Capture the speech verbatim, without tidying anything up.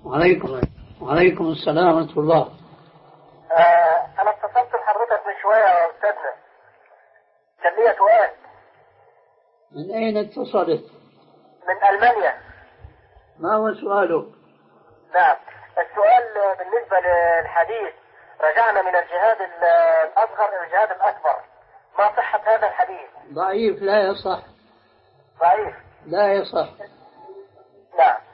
وعليكم وعليكم السلام ورحمة الله. آه أنا اتصلت بحضرتك من شوية يا أستاذنا، كان ليا سؤال. من أين اتصلت؟ من ألمانيا. ما هو سؤالك؟ نعم، السؤال بالنسبة للحديث رجعنا من الجهاد الأصغر إلى الجهاد الأكبر، ما صحة هذا الحديث؟ ضعيف، لا يصح. ضعيف؟ لا يصح. نعم.